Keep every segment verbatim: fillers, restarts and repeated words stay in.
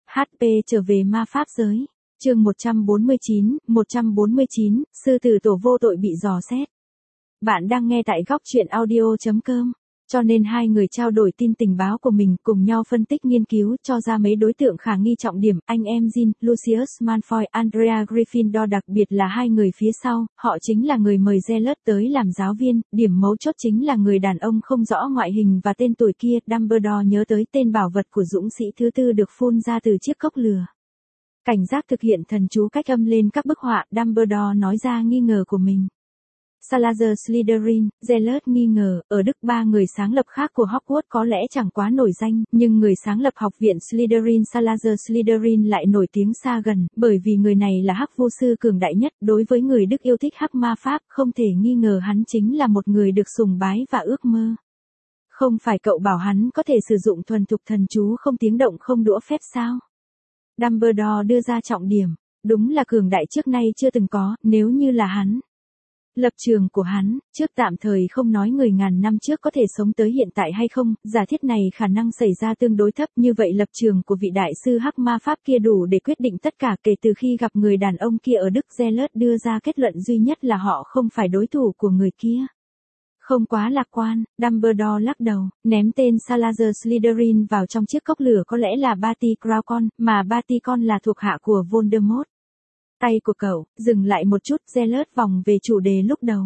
hát pê trở về ma pháp giới. Chương một trăm bốn mươi chín, một trăm bốn mươi chín, sư tử tổ vô tội bị dò xét. Bạn đang nghe tại góc truyện audio chấm com. Cho nên hai người trao đổi tin tình báo của mình, cùng nhau phân tích nghiên cứu, cho ra mấy đối tượng khả nghi trọng điểm, anh em Jean, Lucius Malfoy, Andrea Gryffindor, đặc biệt là hai người phía sau, họ chính là người mời Gellert tới làm giáo viên, điểm mấu chốt chính là người đàn ông không rõ ngoại hình và tên tuổi kia. Dumbledore nhớ tới tên bảo vật của dũng sĩ thứ tư được phun ra từ chiếc cốc lửa. Cảnh giác thực hiện thần chú cách âm lên các bức họa, Dumbledore nói ra nghi ngờ của mình. Salazar Slytherin, Gellert nghi ngờ, ở Đức ba người sáng lập khác của Hogwarts có lẽ chẳng quá nổi danh, nhưng người sáng lập học viện Slytherin Salazar Slytherin lại nổi tiếng xa gần, bởi vì người này là hắc vu sư cường đại nhất, đối với người Đức yêu thích hắc ma pháp, không thể nghi ngờ hắn chính là một người được sùng bái và ước mơ. Không phải cậu bảo hắn có thể sử dụng thuần thục thần chú không tiếng động không đũa phép sao? Dumbledore đưa ra trọng điểm, đúng là cường đại trước nay chưa từng có, nếu như là hắn. Lập trường của hắn, trước tạm thời không nói người ngàn năm trước có thể sống tới hiện tại hay không, giả thiết này khả năng xảy ra tương đối thấp, như vậy lập trường của vị đại sư hắc ma pháp kia đủ để quyết định tất cả. Kể từ khi gặp người đàn ông kia ở Đức, Gellert đưa ra kết luận duy nhất là họ không phải đối thủ của người kia. Không quá lạc quan, Dumbledore lắc đầu, ném tên Salazar Slytherin vào trong chiếc cốc lửa có lẽ là Barty Croughton, mà Barty Con là thuộc hạ của Voldemort. Tay của cậu, dừng lại một chút, Gellert vòng về chủ đề lúc đầu.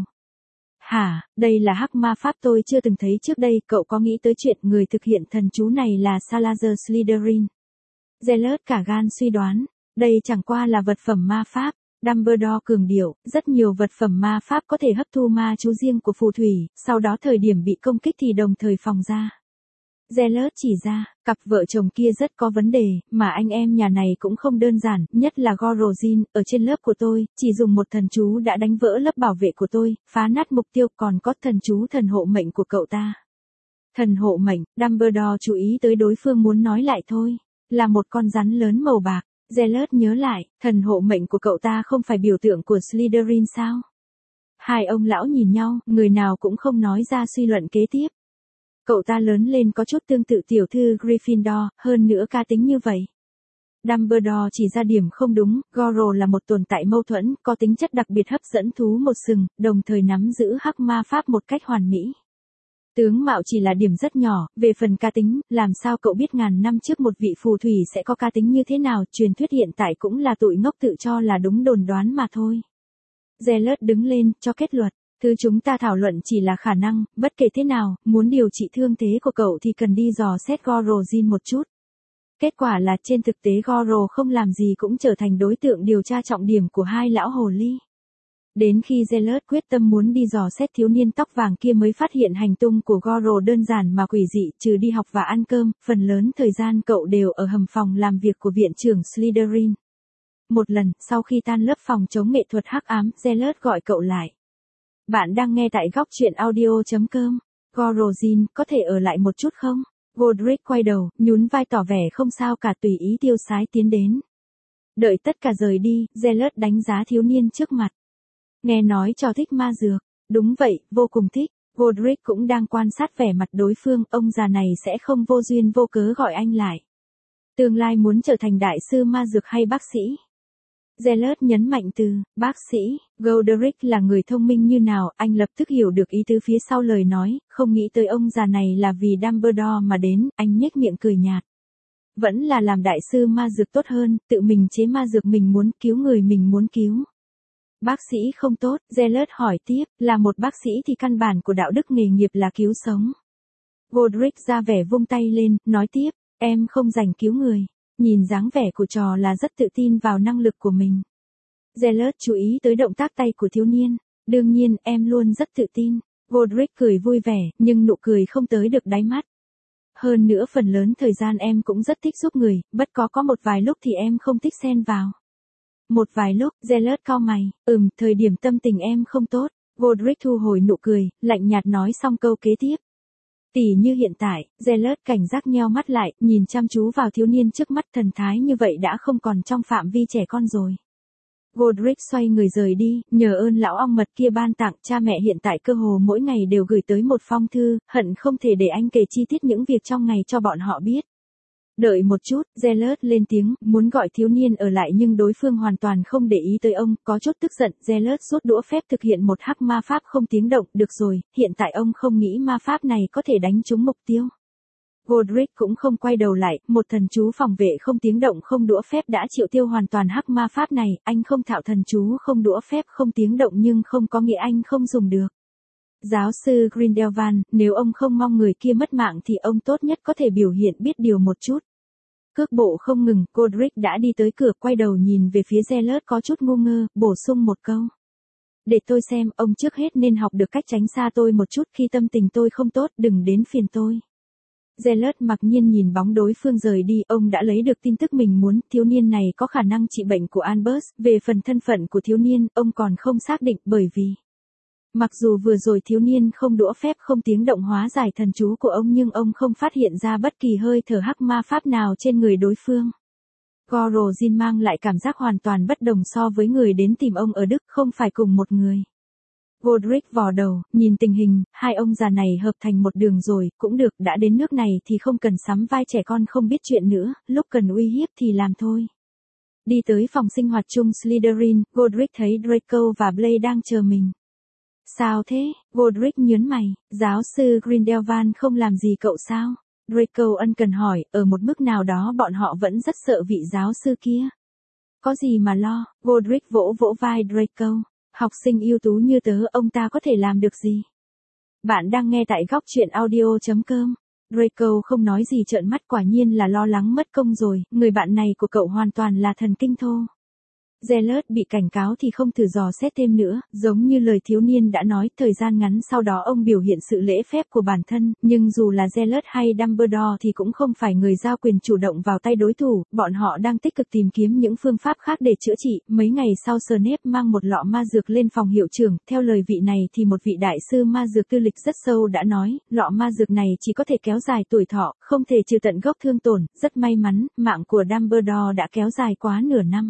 Hả, đây là hắc ma pháp tôi chưa từng thấy trước đây, cậu có nghĩ tới chuyện người thực hiện thần chú này là Salazar Slytherin? Gellert cả gan suy đoán, đây chẳng qua là vật phẩm ma pháp. Dumbledore cường điệu, rất nhiều vật phẩm ma pháp có thể hấp thu ma chú riêng của phù thủy, sau đó thời điểm bị công kích thì đồng thời phòng ra. Gellert chỉ ra, cặp vợ chồng kia rất có vấn đề, mà anh em nhà này cũng không đơn giản, nhất là Gorozin, ở trên lớp của tôi, chỉ dùng một thần chú đã đánh vỡ lớp bảo vệ của tôi, phá nát mục tiêu, còn có thần chú thần hộ mệnh của cậu ta. Thần hộ mệnh, Dumbledore chú ý tới đối phương muốn nói lại thôi, là một con rắn lớn màu bạc. Gellert nhớ lại, thần hộ mệnh của cậu ta không phải biểu tượng của Slytherin sao? Hai ông lão nhìn nhau, người nào cũng không nói ra suy luận kế tiếp. Cậu ta lớn lên có chút tương tự tiểu thư Gryffindor, hơn nữa cá tính như vậy. Dumbledore chỉ ra điểm không đúng, Goro là một tồn tại mâu thuẫn, có tính chất đặc biệt hấp dẫn thú một sừng, đồng thời nắm giữ hắc ma pháp một cách hoàn mỹ. Tướng mạo chỉ là điểm rất nhỏ, về phần cá tính, làm sao cậu biết ngàn năm trước một vị phù thủy sẽ có cá tính như thế nào, truyền thuyết hiện tại cũng là tụi ngốc tự cho là đúng đồn đoán mà thôi. Gellert đứng lên, cho kết luận, thứ chúng ta thảo luận chỉ là khả năng, bất kể thế nào, muốn điều trị thương thế của cậu thì cần đi dò xét Gorozin một chút. Kết quả là trên thực tế Goro không làm gì cũng trở thành đối tượng điều tra trọng điểm của hai lão hồ ly. Đến khi Gellert quyết tâm muốn đi dò xét thiếu niên tóc vàng kia mới phát hiện hành tung của Goro đơn giản mà quỷ dị, trừ đi học và ăn cơm, phần lớn thời gian cậu đều ở hầm phòng làm việc của viện trưởng Slytherin. Một lần, sau khi tan lớp phòng chống nghệ thuật hắc ám, Gellert gọi cậu lại. Bạn đang nghe tại góc truyện audio chấm com. Gorozin, có thể ở lại một chút không? Godric quay đầu, nhún vai tỏ vẻ không sao cả, tùy ý tiêu sái tiến đến. Đợi tất cả rời đi, Gellert đánh giá thiếu niên trước mặt. Nghe nói trò thích ma dược. Đúng vậy, vô cùng thích. Godric cũng đang quan sát vẻ mặt đối phương, ông già này sẽ không vô duyên vô cớ gọi anh lại. Tương lai muốn trở thành đại sư ma dược hay bác sĩ? Gellert nhấn mạnh từ, bác sĩ. Godric là người thông minh như nào, anh lập tức hiểu được ý tứ phía sau lời nói, không nghĩ tới ông già này là vì Dumbledore mà đến, anh nhếch miệng cười nhạt. Vẫn là làm đại sư ma dược tốt hơn, tự mình chế ma dược mình muốn cứu người mình muốn cứu. Bác sĩ không tốt, Gellert hỏi tiếp, là một bác sĩ thì căn bản của đạo đức nghề nghiệp là cứu sống. Godric ra vẻ vung tay lên, nói tiếp, em không rảnh cứu người. Nhìn dáng vẻ của trò là rất tự tin vào năng lực của mình. Gellert chú ý tới động tác tay của thiếu niên. Đương nhiên, em luôn rất tự tin. Godric cười vui vẻ, nhưng nụ cười không tới được đáy mắt. Hơn nữa phần lớn thời gian em cũng rất thích giúp người, bất có có một vài lúc thì em không thích xen vào. Một vài lúc, Gellert cau mày, ừm, thời điểm tâm tình em không tốt. Godric thu hồi nụ cười, lạnh nhạt nói xong câu kế tiếp. Tỉ như hiện tại, Gellert cảnh giác nheo mắt lại, nhìn chăm chú vào thiếu niên trước mắt, thần thái như vậy đã không còn trong phạm vi trẻ con rồi. Godric xoay người rời đi, nhờ ơn lão ong mật kia ban tặng, cha mẹ hiện tại cơ hồ mỗi ngày đều gửi tới một phong thư, hận không thể để anh kể chi tiết những việc trong ngày cho bọn họ biết. Đợi một chút, Zealot lên tiếng, muốn gọi thiếu niên ở lại nhưng đối phương hoàn toàn không để ý tới ông, có chút tức giận, Zealot rút đũa phép thực hiện một hắc ma pháp không tiếng động, được rồi, hiện tại ông không nghĩ ma pháp này có thể đánh trúng mục tiêu. Godric cũng không quay đầu lại, một thần chú phòng vệ không tiếng động không đũa phép đã triệu tiêu hoàn toàn hắc ma pháp này, anh không thạo thần chú không đũa phép không tiếng động nhưng không có nghĩa anh không dùng được. Giáo sư Grindelwald, nếu ông không mong người kia mất mạng thì ông tốt nhất có thể biểu hiện biết điều một chút. Cước bộ không ngừng, Godric đã đi tới cửa quay đầu nhìn về phía Zealot có chút ngu ngơ, bổ sung một câu. Để tôi xem, ông trước hết nên học được cách tránh xa tôi một chút khi tâm tình tôi không tốt, đừng đến phiền tôi. Zealot mặc nhiên nhìn bóng đối phương rời đi, ông đã lấy được tin tức mình muốn, thiếu niên này có khả năng trị bệnh của Albus, về phần thân phận của thiếu niên, ông còn không xác định bởi vì mặc dù vừa rồi thiếu niên không đũa phép không tiếng động hóa giải thần chú của ông nhưng ông không phát hiện ra bất kỳ hơi thở hắc ma pháp nào trên người đối phương. Gorozin mang lại cảm giác hoàn toàn bất đồng so với người đến tìm ông ở Đức, không phải cùng một người. Godric vò đầu, nhìn tình hình, hai ông già này hợp thành một đường rồi, cũng được, đã đến nước này thì không cần sắm vai trẻ con không biết chuyện nữa, lúc cần uy hiếp thì làm thôi. Đi tới phòng sinh hoạt chung Slytherin, Godric thấy Draco và Blaise đang chờ mình. Sao thế? Godric nhớn mày, giáo sư Grindelwald không làm gì cậu sao? Draco ân cần hỏi, ở một mức nào đó bọn họ vẫn rất sợ vị giáo sư kia. Có gì mà lo? Godric vỗ vỗ vai Draco. Học sinh ưu tú như tớ ông ta có thể làm được gì? Bạn đang nghe tại góc truyện audio chấm com. Draco không nói gì trợn mắt quả nhiên là lo lắng mất công rồi, người bạn này của cậu hoàn toàn là thần kinh thô. Zealot bị cảnh cáo thì không thử dò xét thêm nữa, giống như lời thiếu niên đã nói, thời gian ngắn sau đó ông biểu hiện sự lễ phép của bản thân, nhưng dù là Zealot hay Dumbledore thì cũng không phải người giao quyền chủ động vào tay đối thủ, bọn họ đang tích cực tìm kiếm những phương pháp khác để chữa trị. Mấy ngày sau Snape mang một lọ ma dược lên phòng hiệu trưởng, theo lời vị này thì một vị đại sư ma dược tư lịch rất sâu đã nói, lọ ma dược này chỉ có thể kéo dài tuổi thọ, không thể trừ tận gốc thương tổn, rất may mắn, mạng của Dumbledore đã kéo dài quá nửa năm.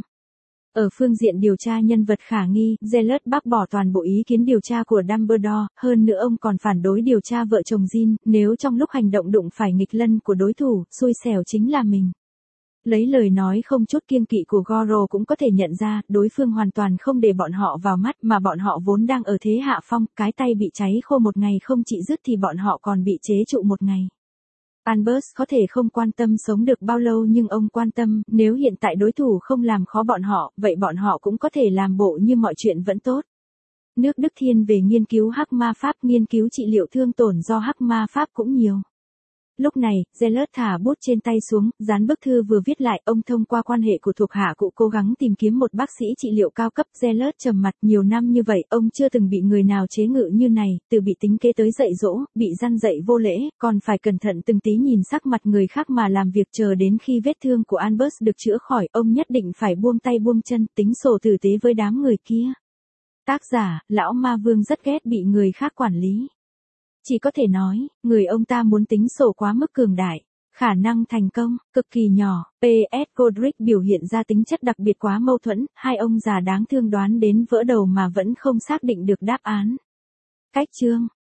Ở phương diện điều tra nhân vật khả nghi, Zealot bác bỏ toàn bộ ý kiến điều tra của Dumbledore, hơn nữa ông còn phản đối điều tra vợ chồng Jean, nếu trong lúc hành động đụng phải nghịch lân của đối thủ, xui xẻo chính là mình. Lấy lời nói không chút kiêng kỵ của Goro cũng có thể nhận ra, đối phương hoàn toàn không để bọn họ vào mắt mà bọn họ vốn đang ở thế hạ phong, cái tay bị cháy khô một ngày không trị dứt thì bọn họ còn bị chế trụ một ngày. Albus có thể không quan tâm sống được bao lâu nhưng ông quan tâm, nếu hiện tại đối thủ không làm khó bọn họ, vậy bọn họ cũng có thể làm bộ như mọi chuyện vẫn tốt. Nước Đức thiên về nghiên cứu hắc ma pháp, nghiên cứu trị liệu thương tổn do hắc ma pháp cũng nhiều. Lúc này, Zealot thả bút trên tay xuống, dán bức thư vừa viết lại, ông thông qua quan hệ của thuộc hạ cụ cố gắng tìm kiếm một bác sĩ trị liệu cao cấp. Zealot trầm mặt, nhiều năm như vậy, ông chưa từng bị người nào chế ngự như này, từ bị tính kế tới dạy dỗ, bị răn dạy vô lễ, còn phải cẩn thận từng tí nhìn sắc mặt người khác mà làm việc, chờ đến khi vết thương của Albus được chữa khỏi, ông nhất định phải buông tay buông chân, tính sổ tử tế với đám người kia. Tác giả, lão ma vương rất ghét bị người khác quản lý. Chỉ có thể nói, người ông ta muốn tính sổ quá mức cường đại. Khả năng thành công, cực kỳ nhỏ. pê ét Godric biểu hiện ra tính chất đặc biệt quá mâu thuẫn, hai ông già đáng thương đoán đến vỡ đầu mà vẫn không xác định được đáp án. Cách chương